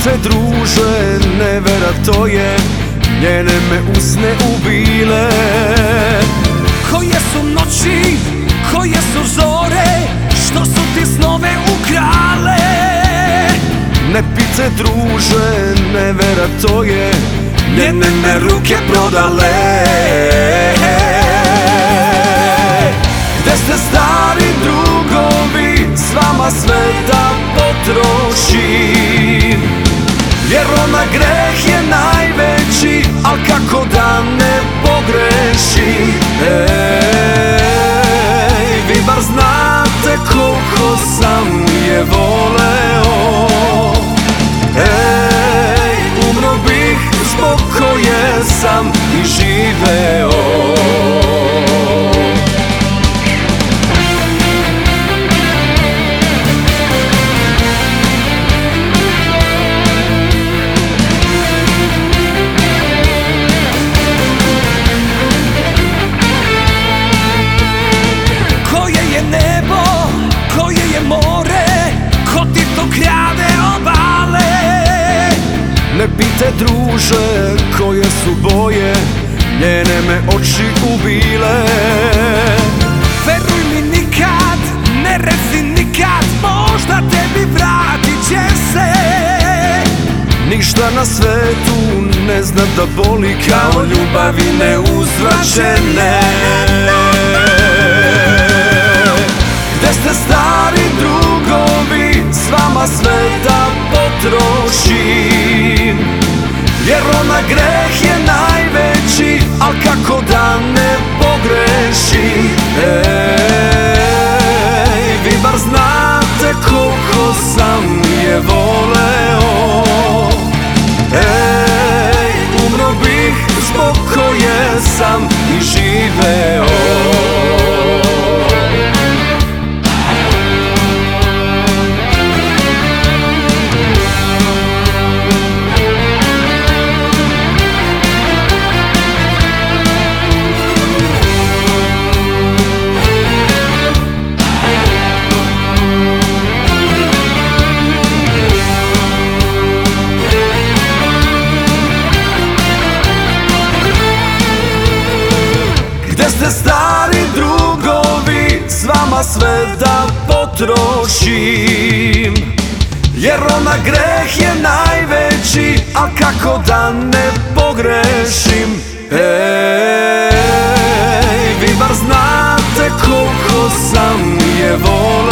pite druže, nevera to je, njene me usne ubile. Koje su noći, koje su zore, što su ti snove ukrale? Ne pite druže, nevera to je, njene me ruke prodale. Gde ste stari drugovi, s vama sve da potrošim, jer ona greh je najveći, al kako da ne pogrešim. Vi bar znate koliko sam je voleo, umro bih zbog koje sam i živeo. Ne pite druže, koje su boje, njene me oči ubile. Veruj mi nikad, ne reci nikad, možda tebi vratit će se. Ništa na svetu ne zna da boli kao ljubavi neuzvraćene. Gde ste stari drugovi, s vama sve da potrošim, jer ona greh je najveći, al kako da ne pogrešim. Vi bar znate koliko sam je voleo, umro bih zbog koje sam i živeo. Gde ste stari drugovi, s vama sve da potrošim, jer ona greh je najveći, al kako da ne pogrešim. Vi bar znate koliko sam je voleo,